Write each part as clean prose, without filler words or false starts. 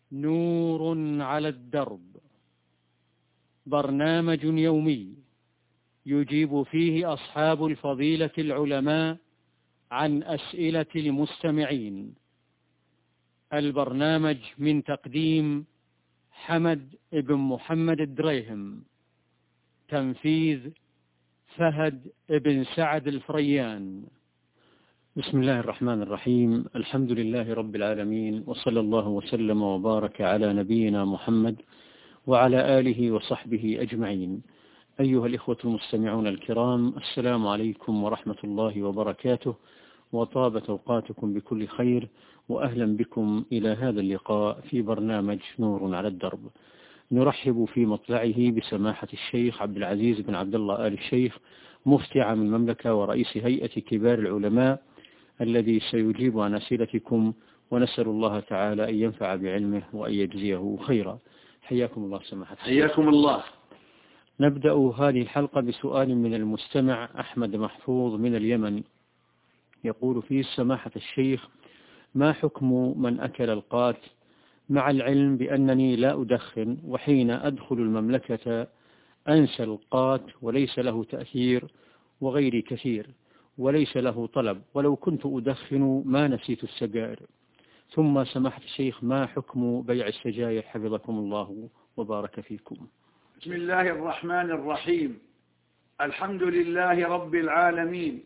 نور على الدرب، برنامج يومي يجيب فيه أصحاب الفضيلة العلماء عن أسئلة المستمعين. البرنامج من تقديم حمد بن محمد الدريهم، تنفيذ فهد بن سعد الفريان. بسم الله الرحمن الرحيم. الحمد لله رب العالمين، وصلى الله وسلم وبارك على نبينا محمد وعلى آله وصحبه أجمعين. أيها الإخوة المستمعون الكرام، السلام عليكم ورحمة الله وبركاته، وطابت أوقاتكم بكل خير، وأهلا بكم إلى هذا اللقاء في برنامج نور على الدرب. نرحب في مطلعه بسماحة الشيخ عبد العزيز بن عبد الله آل الشيخ، مفتي عام المملكة ورئيس هيئة كبار العلماء، الذي سيجيب عن أسئلتكم، ونسأل الله تعالى أن ينفع بعلمه وأن يجزيه خيرا. حياكم الله سماحة الشيخ. حياكم الله. نبدأ هذه الحلقة بسؤال من المستمع أحمد محفوظ من اليمن، يقول فيه: سماحة الشيخ، ما حكم من أكل القات مع العلم بأنني لا أدخن، وحين أدخل المملكة أنسى القات وليس له تأثير وغيري كثير وليس له طلب، ولو كنت أدخن ما نسيت السجائر. ثم سماحة الشيخ، ما حكم بيع السجائر حفظكم الله وبارك فيكم؟ بسم الله الرحمن الرحيم. الحمد لله رب العالمين،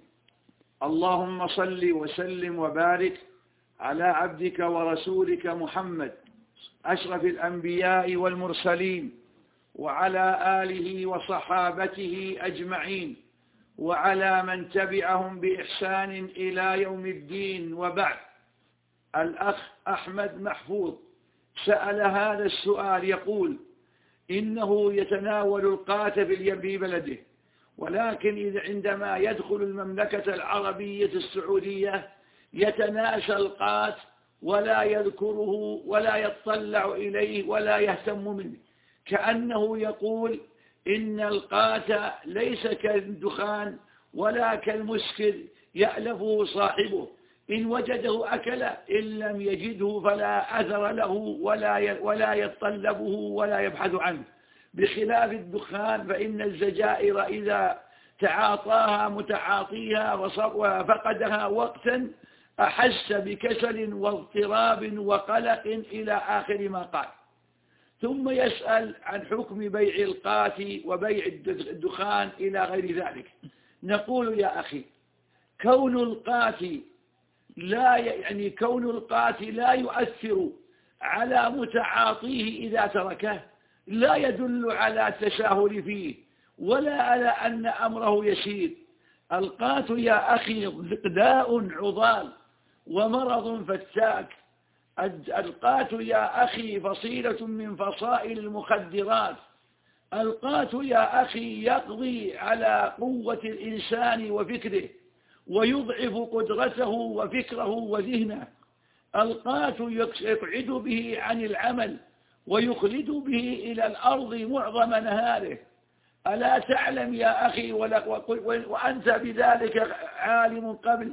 اللهم صل وسلم وبارك على عبدك ورسولك محمد أشرف الأنبياء والمرسلين، وعلى آله وصحابته أجمعين، وعلى من تبعهم بإحسان إلى يوم الدين. وبعد، الأخ أحمد محفوظ سأل هذا السؤال، يقول: إنه يتناول القات في بلده، ولكن عندما يدخل المملكة العربية السعودية يتناسى القات ولا يذكره ولا يطلع إليه ولا يهتم منه، كأنه يقول إن القات ليس كالدخان ولا كالمسكر يألفه صاحبه، إن وجده أكل، إن لم يجده فلا أثر له ولا يتطلبه ولا يبحث عنه، بخلاف الدخان فإن الزجائر إذا تعاطاها متعاطيها وفقدها وقتا أحس بكسل واضطراب وقلق إلى آخر ما قال. ثم يسأل عن حكم بيع القات وبيع الدخان إلى غير ذلك. نقول يا أخي، كون القات لا يؤثر على متعاطيه إذا تركه لا يدل على التساهل فيه ولا على أن أمره يسير. القات يا أخي داء عضال ومرض فتاك. القات يا أخي فصيلة من فصائل المخدرات. القات يا أخي يقضي على قوة الإنسان وفكره، ويضعف قدرته وفكره وذهنه. القات يقعد به عن العمل ويخلد به إلى الأرض معظم نهاره. ألا تعلم يا أخي، وأنت بذلك عالم قبل،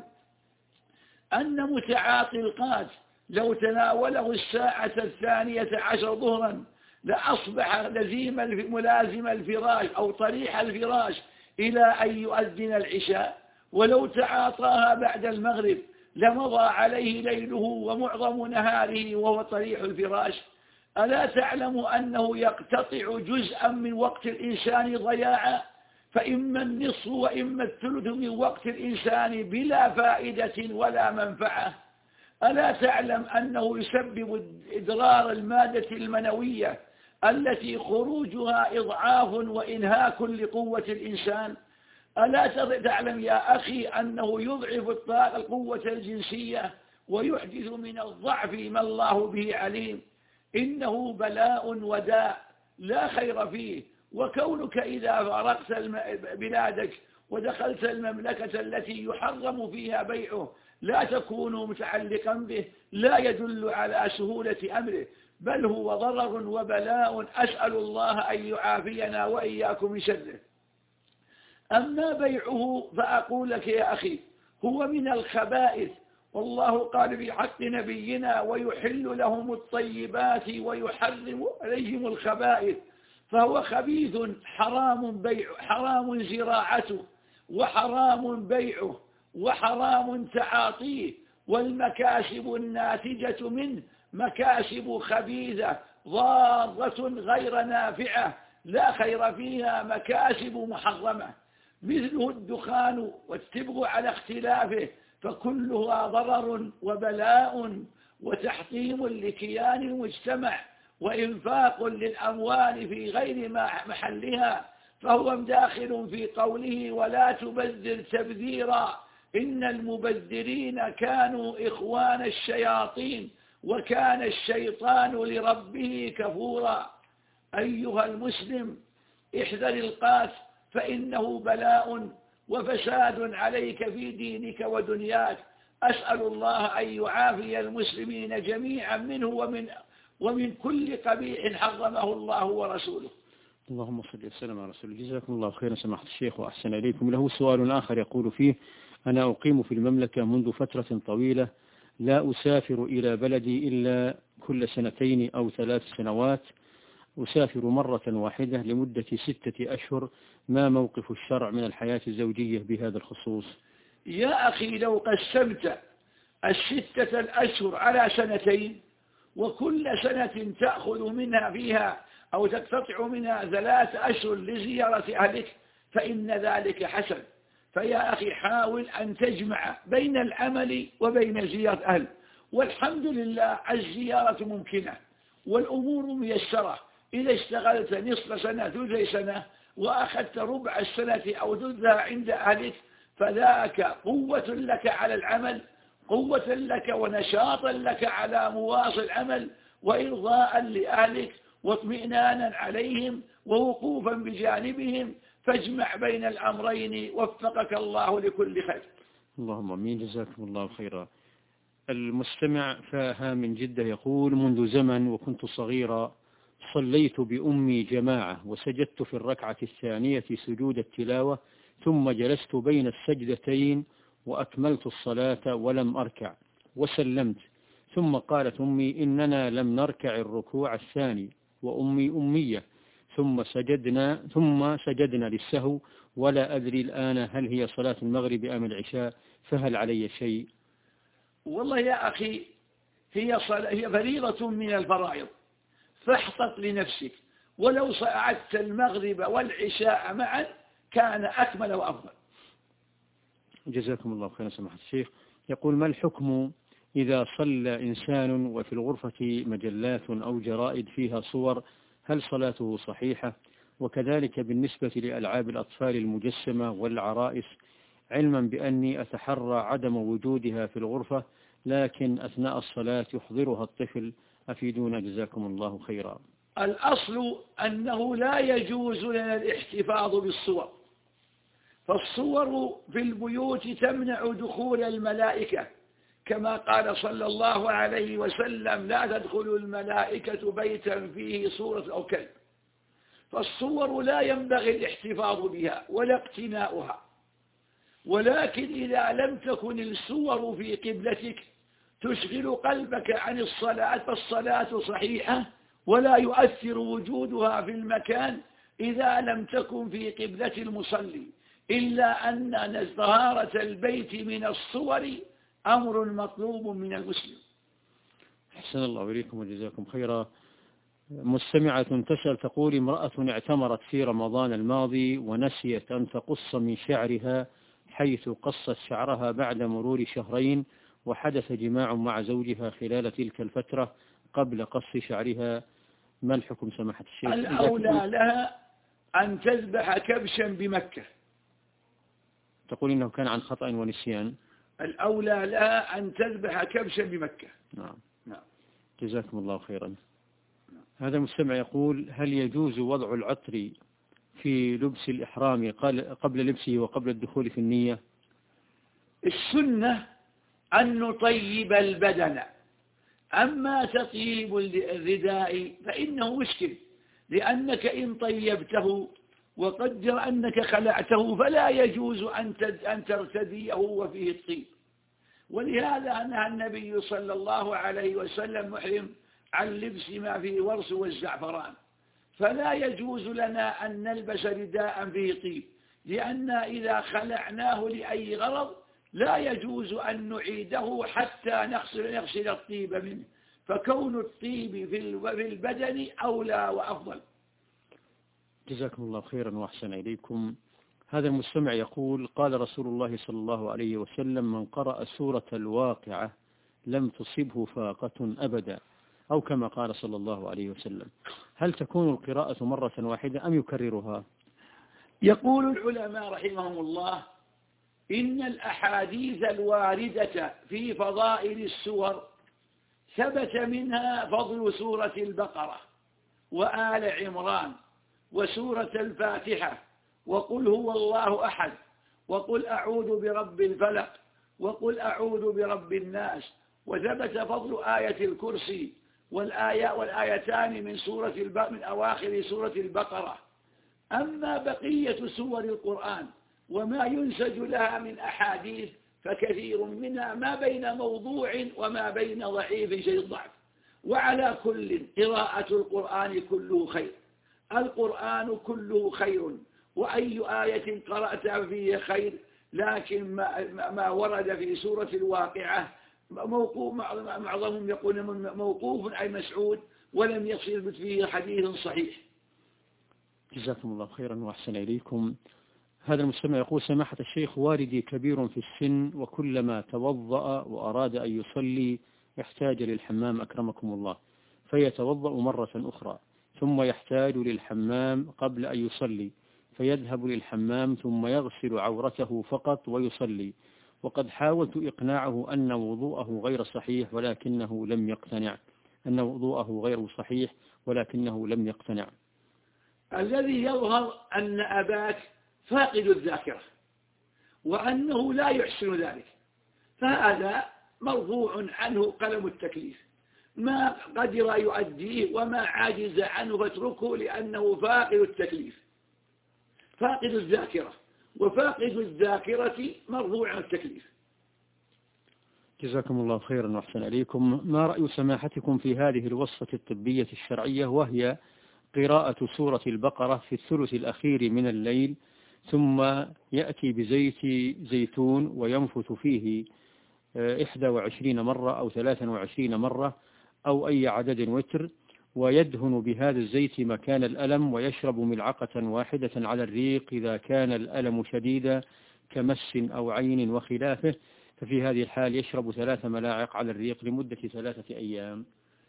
أن متعاطي القات لو تناوله الساعة 12 ظهرا لأصبح ملازم الفراش أو طريح الفراش إلى أن يؤذن العشاء، ولو تعاطاها بعد المغرب لمضى عليه ليله ومعظم نهاره وهو طريح الفراش. ألا تعلم أنه يقتطع جزءا من وقت الإنسان ضياعا، فإما النصف وإما الثلث من وقت الإنسان بلا فائدة ولا منفعة. ألا تعلم أنه يسبب إضرار المادة المنوية التي خروجها إضعاف وإنهاك لقوة الإنسان. ألا تعلم يا أخي أنه يضعف القوة الجنسية ويحدث من الضعف ما الله به عليم. إنه بلاء وداء لا خير فيه. وكونك إذا فارقت بلادك ودخلت المملكة التي يحرم فيها بيعه لا تكون متعلقا به لا يدل على سهولة أمره، بل هو ضرر وبلاء. أسأل الله أن يعافينا وإياكم من شره. أما بيعه فأقول لك يا أخي، هو من الخبائث والله قال في حق نبينا ويحل لهم الطيبات ويحرم عليهم الخبائث، فهو خبيث حرام زراعته وحرام بيعه وحرام تعاطيه، والمكاسب الناتجة منه مكاسب خبيثة ضارة غير نافعة لا خير فيها، مكاسب محرمة، مثله الدخان والتبغ على اختلافه، فكلها ضرر وبلاء وتحطيم لكيان المجتمع وإنفاق للأموال في غير محلها، فهو داخل في قوله ولا تبذر تبذيرا إن المبذرين كانوا إخوان الشياطين وكان الشيطان لربه كفورا. أيها المسلم احذر القاس، فإنه بلاء وفساد عليك في دينك ودنياك. أسأل الله أن يعافي المسلمين جميعا منه ومن كل قبيح حرمه الله ورسوله. اللهم صل وسلم على رسول الله. جزاكم الله خيرا سماحة الشيخ وأحسن إليكم. له سؤال آخر يقول فيه: أنا أقيم في المملكة منذ فترة طويلة، لا أسافر إلى بلدي إلا كل 2 أو 3 سنوات، أسافر مرة واحدة لمدة 6 أشهر، ما موقف الشرع من الحياة الزوجية بهذا الخصوص؟ يا أخي لو قسمت 6 الأشهر على 2 وكل سنة تأخذ منها فيها أو تقتطع منها 3 أشهر لزيارة أهلك فإن ذلك حسن. فيا أخي حاول أن تجمع بين العمل وبين زيارة أهل، والحمد لله الزيارة ممكنة والأمور ميسرة. إذا اشتغلت نصف سنة ثلث سنة وأخذت ربع السنة أو ثلثها عند أهلك فذاك قوة لك على العمل، قوة لك ونشاطا لك على مواصل العمل وإرضاء لأهلك واطمئنانا عليهم ووقوفا بجانبهم، فاجمع بين الأمرين وفقك الله لكل خير. اللهم امين. جزاكم الله خيرا. المستمع فاها من جدة يقول: منذ زمن وكنت صغيرا صليت بأمي جماعة وسجدت في الركعة الثانية سجود التلاوة، ثم جلست بين السجدتين وأكملت الصلاة ولم أركع وسلمت، ثم قالت أمي: إننا لم نركع الركوع الثاني وأمي أمية، ثم سجدنا للسهو، ولا أدري الآن هل هي صلاة المغرب أم العشاء، فهل علي شيء؟ والله يا أخي هي فريضة من الفرائض، فاحتط لنفسك، ولو صعدت المغرب والعشاء معا كان أكمل وأفضل. جزاكم الله خيرا سماحة الشيخ. يقول: ما الحكم إذا صلى إنسان وفي الغرفة مجلات أو جرائد فيها صور، هل صلاته صحيحة؟ وكذلك بالنسبة لألعاب الأطفال المجسمة والعرائس، علما بأني أتحرى عدم وجودها في الغرفة، لكن أثناء الصلاة يحضرها الطفل، أفيدونا جزاكم الله خيرا. الأصل أنه لا يجوز لنا الاحتفاظ بالصور، فالصور في البيوت تمنع دخول الملائكة، كما قال صلى الله عليه وسلم: لا تدخل الملائكة بيتا فيه صورة أو كلب. فالصور لا ينبغي الاحتفاظ بها ولا اقتناؤها، ولكن إذا لم تكن الصور في قبلتك تشغل قلبك عن الصلاة فالصلاة صحيحة، ولا يؤثر وجودها في المكان إذا لم تكن في قبلة المصلي، إلا أن طهارة البيت من الصور أمر مطلوب من المسلم. أحسن الله إليكم وجزاكم خيرا. مستمعة تسأل تقول: امرأة اعتمرت في رمضان الماضي ونسيت أن تقص من شعرها، حيث قصت شعرها بعد مرور 2 شهر، وحدث جماع مع زوجها خلال تلك الفترة قبل قص شعرها، ما الحكم سماحة الشيخ؟ الأولى لها أن تذبح كبشا بمكة. تقول إنه كان عن خطأ ونسيان. الأولى لها أن تذبح كبشا بمكة. نعم. جزاكم الله خيرا. هذا المستمع يقول: هل يجوز وضع العطر في لبس الإحرام قبل لبسه وقبل الدخول في النية؟ السنة أن نطيب البدن، أما تطيب الرداء فإنه مشكل، لأنك إن طيبته وقدر أنك خلعته فلا يجوز أن ترتديه وفيه الطيب، ولهذا نهى النبي صلى الله عليه وسلم محرم عن لبس ما فيه ورس والزعفران، فلا يجوز لنا أن نلبس رداء فيه طيب، لأن إذا خلعناه لأي غرض لا يجوز أن نعيده حتى نغسل الطيب منه، فكون الطيب في البدن أولى وأفضل. جزاكم الله خيرا وأحسن إليكم. هذا المستمع يقول: قال رسول الله صلى الله عليه وسلم: من قرأ سورة الواقعة لم تصبه فاقة أبدا، أو كما قال صلى الله عليه وسلم. هل تكون القراءة مرة واحدة أم يكررها؟ يقول العلماء رحمهم الله: إن الأحاديث الواردة في فضائل السور ثبت منها فضل سورة البقرة وآل عمران وسورة الفاتحة وقل هو الله أحد وقل أعوذ برب الفلق وقل أعوذ برب الناس، وثبت فضل آية الكرسي والآيتان من أواخر سورة البقرة. أما بقية سور القرآن وما ينسج لها من أحاديث فكثير منها ما بين موضوع وما بين ضعيف شيء ضعف. وعلى كل قراءة القرآن كله خير، القرآن كله خير، وأي آية قرأتها فيه خير، لكن ما ورد في سورة الواقعة موقوف، معظمهم يقول موقوف أي مسعود، ولم يثبت فيه حديث صحيح. جزاكم الله خيرا وأحسن إليكم. هذا المستمع يقول: سماحة الشيخ، والدي كبير في السن، وكلما توضأ وأراد أن يصلي يحتاج للحمام أكرمكم الله، فيتوضأ مرة أخرى، ثم يحتاج للحمام قبل أن يصلي، فيذهب للحمام ثم يغسل عورته فقط ويصلي، وقد حاولت إقناعه أن وضوءه غير صحيح ولكنه لم يقتنع، الذي يظهر أن أباك فاقد الذاكرة وأنه لا يحسن ذلك، فهذا مرفوع عنه قلم التكليف، ما قدر يؤديه وما عاجز عنه فاتركه، لأنه فاقد التكليف، فاقد الذاكرة، وفاقد الذاكرة مرفوع عن التكليف. جزاكم الله خيرا وأحسن إليكم. ما رأي سماحتكم في هذه الوصفة الطبية الشرعية، وهي قراءة سورة البقرة في الثلث الأخير من الليل، ثم يأتي بزيت زيتون وينفث فيه 21 مرة أو 23 مرة أو أي عدد وتر، ويدهن بهذا الزيت مكان الألم، ويشرب ملعقة واحدة على الريق إذا كان الألم شديدا كمس أو عين وخلافه، ففي هذه الحال يشرب 3 ملاعق على الريق لمدة 3 أيام.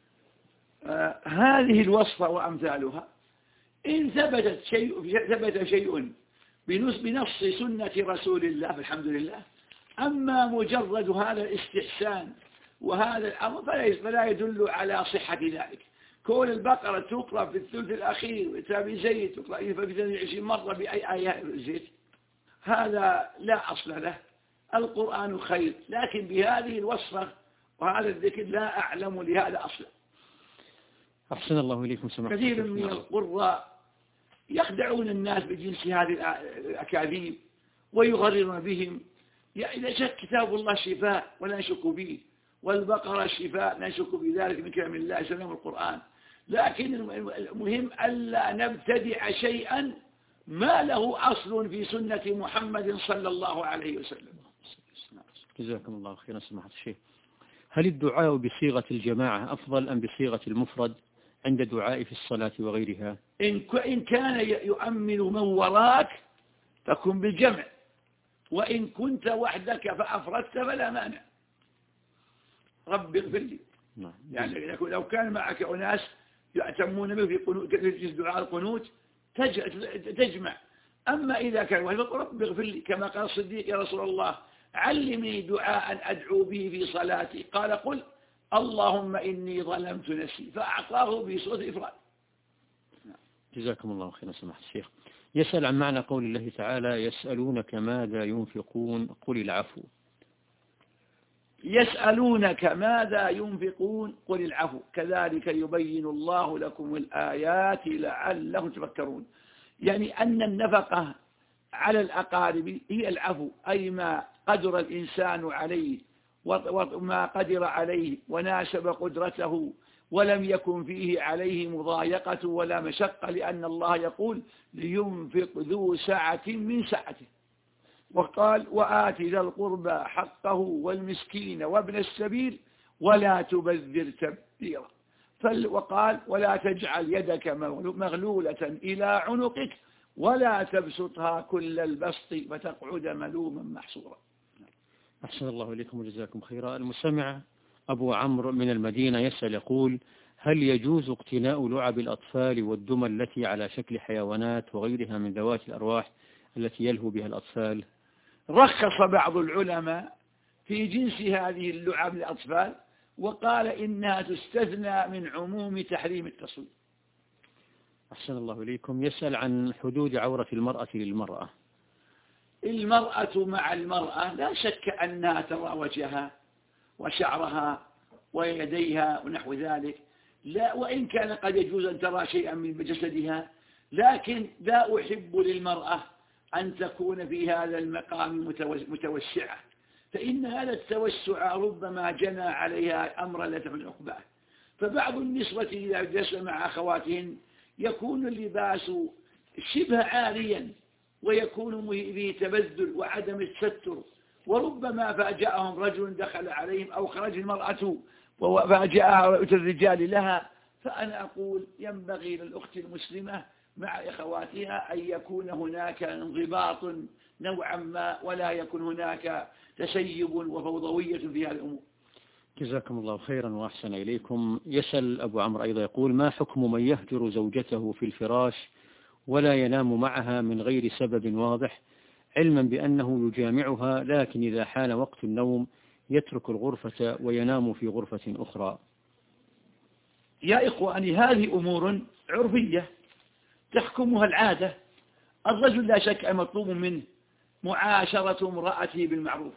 هذه الوصفة وأمثالها إن ثبت شيء بنص سنة رسول الله فالحمد لله، أما مجرد هذا الاستحسان وهذا الأمر فلا يدل على صحة ذلك. كون البقرة تقرأ في الثلث الأخير وتابي زيت تقرأ في 22 مرة بأي آية زيت، هذا لا أصل له. القرآن خير، لكن بهذه الوصفة وهذا الذكر لا أعلم لهذا أصلا. أحسن الله إليكم سماحة. كثير من القراء يخدعون الناس بجنس هذه الأكاذيب ويغررون بهم. إذا شك كتاب الله شفاء ولا نشك به، والبقرة شفاء لا نشك بذلك من كلام الله سلام القرآن، لكن المهم ألا نبتدع شيئا ما له أصل في سنة محمد صلى الله عليه وسلم. جزاكم الله خيرا سماحة الشيخ. هل الدعاء بصيغة الجماعة أفضل أم بصيغة المفرد عند دعاء في الصلاة وغيرها؟ إن كان يؤمن من وراك فكن بالجمع، وإن كنت وحدك فأفردت فلا مانع. رب اغفر لي. يعني لو كان معك أناس يأتمون به في دعاء القنوت تجمع، أما إذا كان وحدك رب اغفر لي، كما قال الصديق: يا رسول الله علمني دعاء أدعو به في صلاتي، قال: قل اللهم إني ظلمت نفسي، فأعطاه بصوت إفراد. جزاكم الله خيرا سماحة الشيخ. يسأل عن معنى قول الله تعالى: يسألونك ماذا ينفقون قل العفو. يسألونك ماذا ينفقون قل العفو كذلك يبين الله لكم الآيات لعلهم تفكرون. يعني أن النفقة على الأقارب هي العفو، أي ما قدر الإنسان عليه وما قدر عليه وناسب قدرته، ولم يكن فيه عليه مضايقة ولا مشقة، لأن الله يقول لينفق ذو سعة من سعته. وقال وآت ذا القربى حقه والمسكين وابن السبيل ولا تبذر تبذيرا. وقال ولا تجعل يدك مغلولة إلى عنقك ولا تبسطها كل البسط فتقعد ملوما محصورا. أحسن الله إليكم وجزاكم خيرا. المستمع أبو عمرو من المدينة يسأل يقول: هل يجوز اقتناء لعب الأطفال والدمى التي على شكل حيوانات وغيرها من ذوات الأرواح التي يلهو بها الأطفال؟ رخص بعض العلماء في جنس هذه اللعب للأطفال، وقال إنها تستثنى من عموم تحريم التصوير. أحسن الله إليكم. يسأل عن حدود عورة المرأة للمرأة. المرأة مع المرأة لا شك أنها ترى وجهها وشعرها ويديها ونحو ذلك، لا، وإن كان قد يجوز أن ترى شيئا من جسدها، لكن لا أحب للمرأة أن تكون في هذا المقام متوسعة، فإن هذا التوسع ربما جنى عليها أمرا لا تحمل عقباه. فبعض النسوة إذا جلس مع أخواتهن يكون اللباس شبه عاريا ويكون به تبذل وعدم الستر، وربما فاجأهم رجل دخل عليهم أو خرج المرأة وفاجأها الرجال لها. فأنا أقول ينبغي للأخت المسلمة مع أخواتها أن يكون هناك انضباط نوعا ما، ولا يكون هناك تسيب وفوضوية في هذه الأمور. جزاكم الله خيرا وأحسن إليكم. يسأل أبو عمرو أيضا يقول: ما حكم من يهجر زوجته في الفراش ولا ينام معها من غير سبب واضح، علما بأنه يجامعها، لكن إذا حان وقت النوم يترك الغرفة وينام في غرفة أخرى؟ يا إخواني، هذه أمور عرفية تحكمها العادة. الرجل لا شك أن مطلوب منه معاشرة امرأته بالمعروف،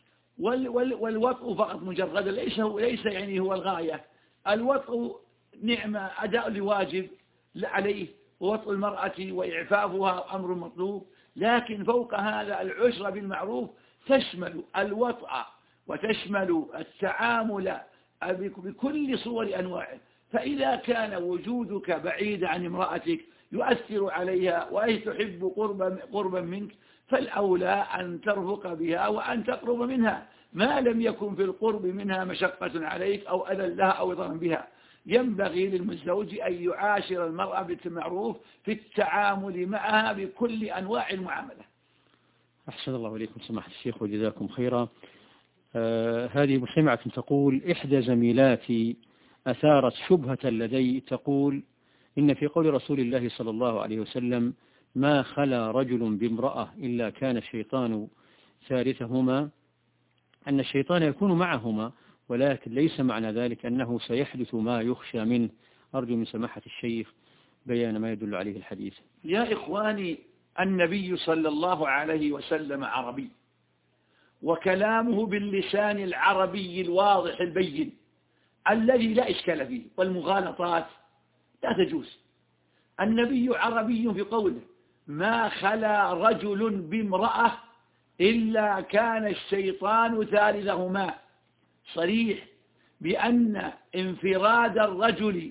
والوطء فقط مجرد ليس يعني هو الغاية. الوطء نعمة، أداء لواجب عليه، ووطء المرأة وإعفافها أمر مطلوب، لكن فوق هذا العشرة بالمعروف تشمل الوطء وتشمل التعامل بكل صور أنواعه. فإذا كان وجودك بعيد عن امرأتك يؤثر عليها وهي تحب قربا منك، فالأولى أن ترفق بها وأن تقرب منها، ما لم يكن في القرب منها مشقة عليك أو أذى لها أو ضرر بها. ينبغي للمتزوج أن يعاشر المرأة بالمعروف في التعامل معها بكل أنواع المعاملة. أحسن الله إليكم سماحة الشيخ وجزاكم خيرا. هذه مستمعة تقول: إحدى زميلاتي أثارت شبهة لدي، تقول إن في قول رسول الله صلى الله عليه وسلم: ما خلا رجل بامرأة إلا كان الشيطان ثالثهما، أن الشيطان يكون معهما، ولكن ليس معنى ذلك أنه سيحدث ما يخشى منه. أرجو من سماحة الشيخ بيان ما يدل عليه الحديث. يا إخواني، النبي صلى الله عليه وسلم عربي، وكلامه باللسان العربي الواضح البين الذي لا إشكال فيه، والمغالطات لا تجوز. النبي عربي في قوله: ما خلا رجل بامرأة إلا كان الشيطان ثالثهما، صريح بأن انفراد الرجل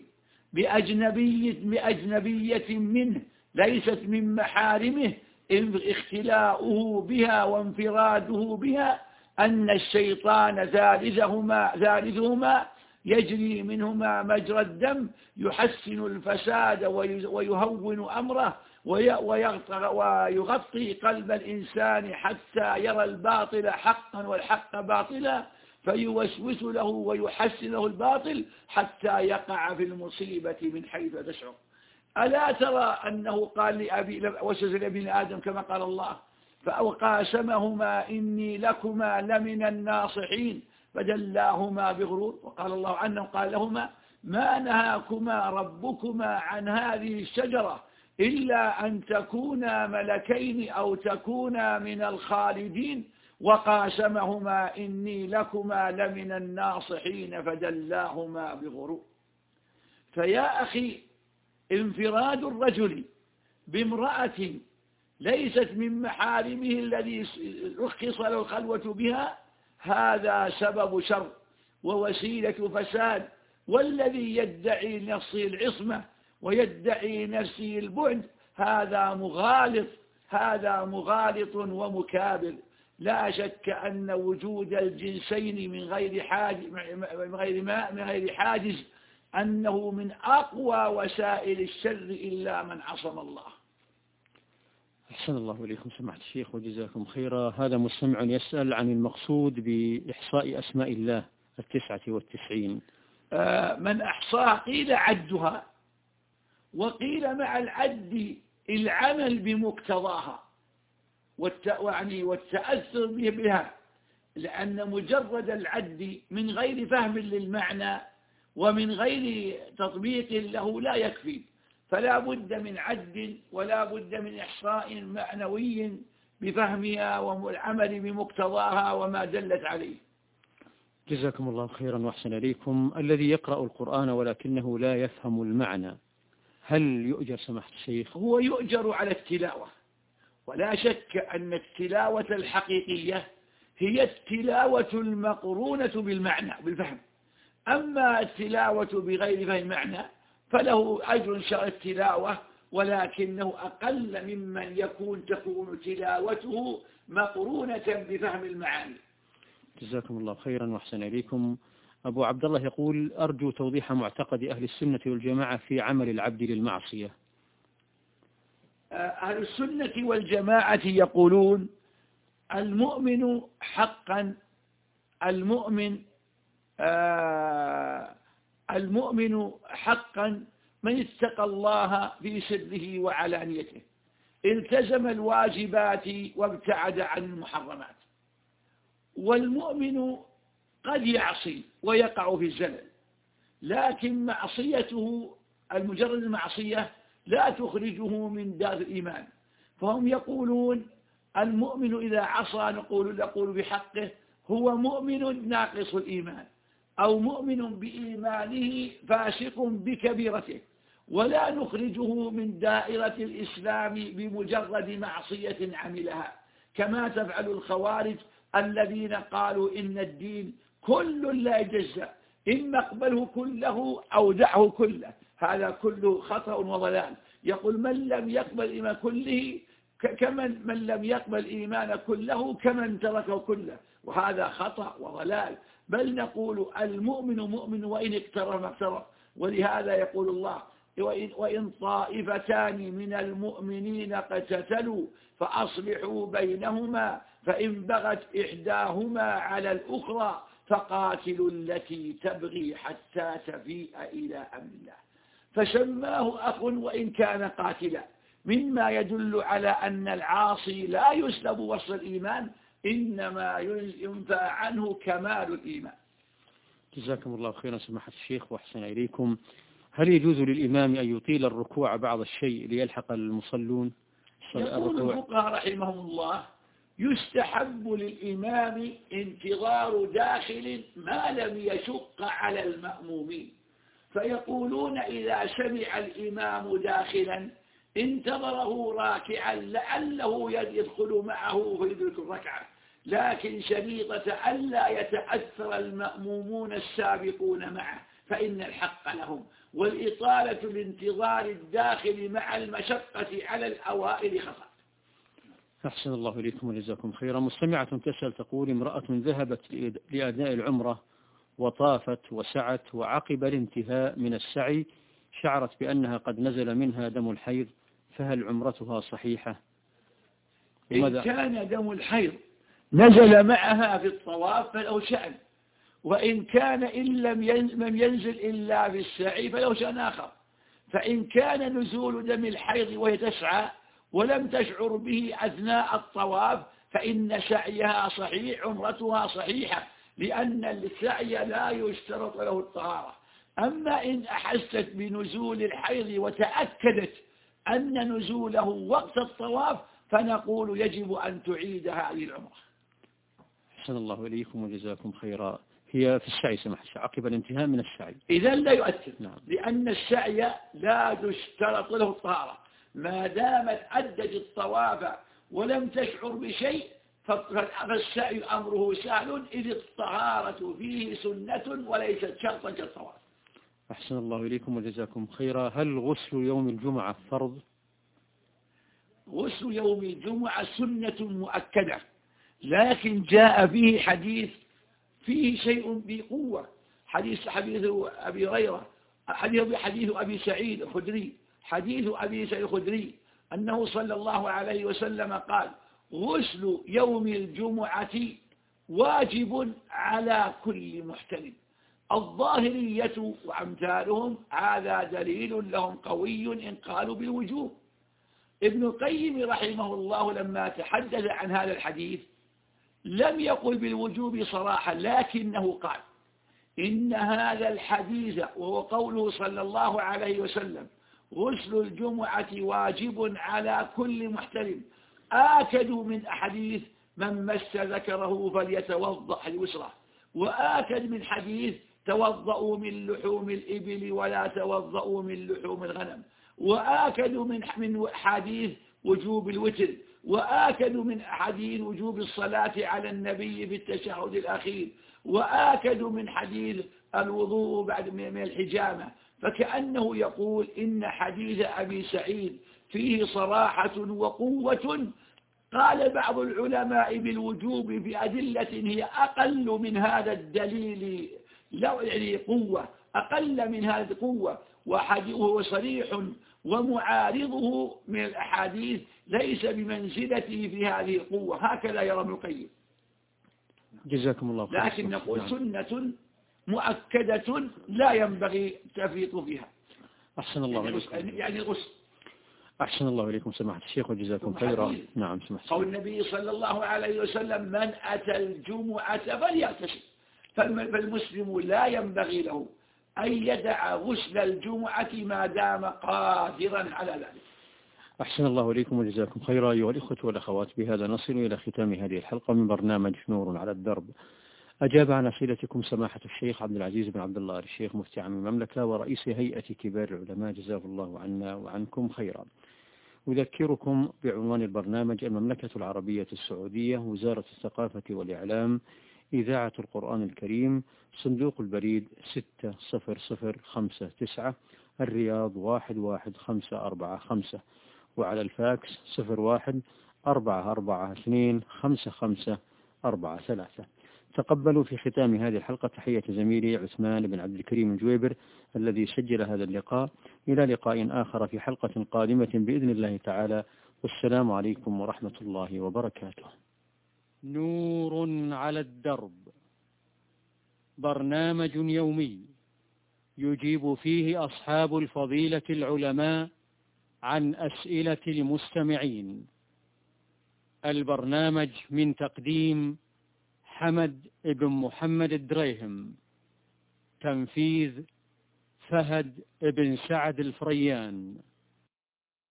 بأجنبية منه ليست من محارمه، اختلاؤه بها وانفراده بها، أن الشيطان ثالثهما يجري منهما مجرى الدم، يحسن الفساد ويهون أمره، ويغطي قلب الإنسان حتى يرى الباطل حقا والحق باطلا، فيوسوس له ويحسن له الباطل حتى يقع في المصيبة من حيث تشعر. ألا ترى أنه قال وسوس لابن آدم كما قال الله: فأوقاسمهما إني لكما لمن الناصحين فدلاهما بغرور. وقال الله عنه قال لهما: ما نهاكما ربكما عن هذه الشجرة إلا أن تكونا ملكين أو تكونا من الخالدين وقاسمهما إني لكما لمن الناصحين فدلاهما بغرور. فيا أخي، انفراد الرجل بامرأة ليست من محارمه الذي رخص له الخلوة بها، هذا سبب شر ووسيلة فساد. والذي يدعي نفسه العصمة ويدعي نفسه البعد هذا مغالط ومكابر. لا شك أن وجود الجنسين من غير حاجز أنه من أقوى وسائل الشر إلا من عصم الله. أحسن الله إليكم سماحة الشيخ وجزاكم خيرا. هذا مستمع يسأل عن المقصود بإحصاء أسماء الله 99. من أحصاها قيل عدها، وقيل مع العد العمل بمقتضاها والتأثر بها، لأن مجرد العد من غير فهم للمعنى ومن غير تطبيق له لا يكفي، فلا بد من عد ولا بد من إحصاء معنوي بفهمها والعمل بمقتضاها وما دلت عليه. جزاكم الله خيرا وأحسن إليكم. الذي يقرأ القرآن ولكنه لا يفهم المعنى هل يؤجر سماحة الشيخ؟ هو يؤجر على التلاوة، ولا شك أن التلاوة الحقيقية هي التلاوة المقرونة بالمعنى بالفهم. أما التلاوة بغير فهم معنى فله أجر شرع التلاوة، ولكنه أقل ممن تكون تلاوته مقرونة بفهم المعاني. جزاكم الله خيرا وأحسن إليكم. أبو عبد الله يقول: أرجو توضيح معتقد أهل السنة والجماعة في عمل العبد للمعصية. أهل السنة والجماعة يقولون المؤمن حقا من اتقى الله في سره وعلانيته، التزم الواجبات وابتعد عن المحرمات. والمؤمن قد يعصي ويقع في الزلل، لكن معصيته المجرد المعصية لا تخرجه من دار الإيمان. فهم يقولون المؤمن إذا عصى نقول بحقه هو مؤمن ناقص الإيمان، أو مؤمن بإيمانه فاسق بكبيرته، ولا نخرجه من دائرة الإسلام بمجرد معصية عملها، كما تفعل الخوارج الذين قالوا إن الدين كل لا يجزأ، إما اقبله كله أو دعه كله. هذا كله خطأ وضلال. يقول من لم يقبل الإيمان كله من لم يقبل الإيمان كله كمن تركه كله، وهذا خطأ وضلال. بل نقول المؤمن مؤمن وإن اقترب ما اقترب. ولهذا يقول الله: وإن طائفتان من المؤمنين اقتتلوا فأصلحوا بينهما فإن بغت إحداهما على الأخرى فقاتلوا التي تبغي حتى تفيء إلى أمر الله. فسماه أخ وإن كان قاتلا، مما يدل على أن العاصي لا يسلب وصف الإيمان، إنما ينفى عنه كمال الإيمان. جزاكم الله خيرا سماحة الشيخ وأحسن إليكم. هل يجوز للإمام أن يطيل الركوع بعض الشيء ليلحق المصلون؟ يقول الفقهاء رحمهم الله: يستحب للإمام انتظار داخل ما لم يشق على المأمومين، فيقولون إذا سمع الإمام داخلا انتظره راكعا لعله يدخل معه فيدرك الركعة، لكن شريطة ألا يتأثر المأمومون السابقون معه فإن الحق لهم، والإطالة لانتظار الداخل مع المشقة على الأوائل خطأ. أحسن الله إليكم وجزاكم خيرا. مستمعة تسأل تقول: امرأة ذهبت لأداء العمرة وطافت وسعت، وعقب الانتهاء من السعي شعرت بأنها قد نزل منها دم الحيض، فهل عمرتها صحيحة؟ إن كان دم الحيض نزل معها في الطواف فله شأن، وإن كان إن لم ينزل إلا في السعي فله شأن آخر. فإن كان نزول دم الحيض وهي تسعى ولم تشعر به أثناء الطواف فإن سعيها صحيح، عمرتها صحيحة، لأن السعي لا يشترط له الطهارة. أما إن أحست بنزول الحيض وتأكدت أن نزوله وقت الطواف فنقول يجب أن تعيد هذه العمرة. أحسن الله إليكم وجزاكم خيرا. هي في السعي سمح عقب الانتهاء من السعي إذا لا يؤثر. نعم. لأن السعي لا تشترط له الطهارة، ما دامت أدت الطواف ولم تشعر بشيء فالسعي أمره سهل إذ الطهارة فيه سنة وليست شرطا كالطواف. أحسن الله إليكم وجزاكم خيرا. هل غسل يوم الجمعة فرض؟ غسل يوم الجمعة سنة مؤكدة، لكن جاء فيه حديث فيه شيء بقوة، حديث أبي هريرة، حديث أبي سعيد الخدري، حديث أبي سعيد الخدري أنه صلى الله عليه وسلم قال: غسل يوم الجمعة واجب على كل محتلم. الظاهرية وأمثالهم هذا دليل لهم قوي إن قالوا بالوجوب. ابن القيم رحمه الله لما تحدث عن هذا الحديث لم يقل بالوجوب صراحة، لكنه قال إن هذا الحديث وهو قوله صلى الله عليه وسلم غسل الجمعة واجب على كل محتلم آكد من حديث من مس ذكره فليتوضأ اليسرى، وآكد من حديث توضأوا من لحوم الإبل ولا توضأوا من لحوم الغنم، وآكد من حديث وجوب الوتر، وآكد من حديث وجوب الصلاة على النبي بالتشهد الأخير، وآكد من حديث الوضوء بعد من الحجامة. فكأنه يقول إن حديث أبي سعيد فيه صراحة وقوة. قال بعض العلماء بالوجوب بأدلة هي أقل من هذا الدليل، لو يعني قوة أقل من هذه القوة، وحديثه صريح ومعارضه من الأحاديث ليس بمنزلته في هذه القوة. هكذا يرى ابن القيم. جزاكم الله خير. لكن نقول سنة مؤكدة لا ينبغي التفريط فيها. أحسن الله إليكم. يعني الغسل. أحسن الله إليكم سماحة الشيخ وجزاكم خيرا. نعم سماحة. قول النبي صلى الله عليه وسلم: من أتى الجمعة فليغتسل. فالمسلم لا ينبغي له أن يدع غسل الجمعة ما دام قادرا على ذلك. أحسن الله إليكم وجزاكم خيرا. أيها الإخوة والأخوات، بهذا نصل إلى ختام هذه الحلقة من برنامج نور على الدرب. أجاب عن أسئلتكم سماحة الشيخ عبد العزيز بن عبد الله الشيخ مفتي عام المملكة ورئيس هيئة كبار العلماء، جزاه الله عنا وعنكم خيرا. أذكركم بعنوان البرنامج: المملكة العربية السعودية، وزارة الثقافة والإعلام، إذاعة القرآن الكريم، صندوق البريد 60059، الرياض 11545، وعلى الفاكس 01-442-5543. تقبلوا في ختام هذه الحلقة تحية زميلي عثمان بن عبد الكريم الجويبر الذي سجل هذا اللقاء. إلى لقاء آخر في حلقة قادمة بإذن الله تعالى، والسلام عليكم ورحمة الله وبركاته. نور على الدرب، برنامج يومي يجيب فيه أصحاب الفضيلة العلماء عن أسئلة المستمعين. البرنامج من تقديم حمد بن محمد الدريهم، تنفيذ فهد بن سعد الفريان.